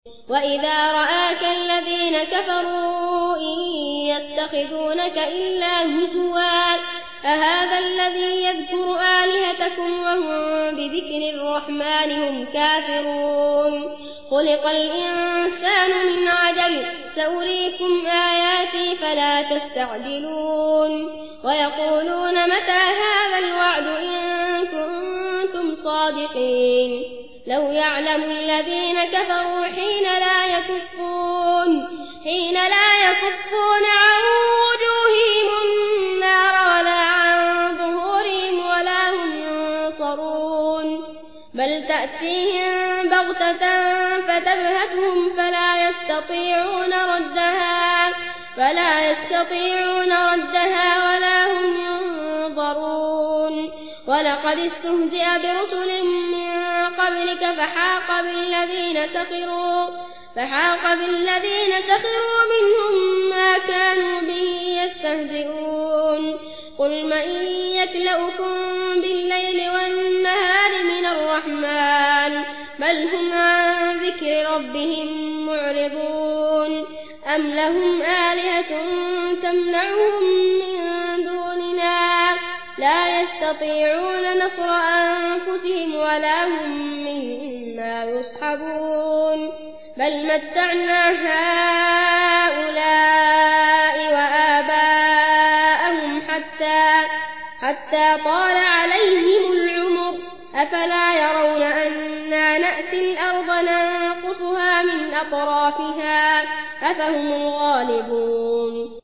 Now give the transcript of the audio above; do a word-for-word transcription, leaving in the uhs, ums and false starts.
وإذا رآك الذين كفروا إن يتخذونك إلا هزوا أهذا الذي يذكر آلهتكم وهم بذكر الرحمن هم كافرون خلق الإنسان من عجل سأريكم آياتي فلا تستعجلون ويقولون متى هذا الوعد إن كنتم صادقين لو يعلم الذين كفروا حين لا يكفون حين لا يكفون عن وجوههم النار ولا عن ظهورهم ولا هم ينصرون بل تأتيهم بغتة فتبهتهم فلا يستطيعون ردها فلا يستطيعون ردها ولا هم ينظرون ولقد استهزئ برسل من قبلك فحاق بالذين سخروا فحاق بالذين سخروا منهم ما كانوا به يستهزئون قل من يكلؤكم بالليل والنهار من الرحمن بل هم عن ذكر ربهم معرضون أم لهم آلهة تمنعهم من دوننا لا يستطيعون نصر أنفسهم ولا هم منا يصحبون بل متعنا هؤلاء وآباءهم حتى, حتى طال عليهم العمر أفلا يرون أنا نأتي الأرض ننقصها من أطرافها أفهم الغالبون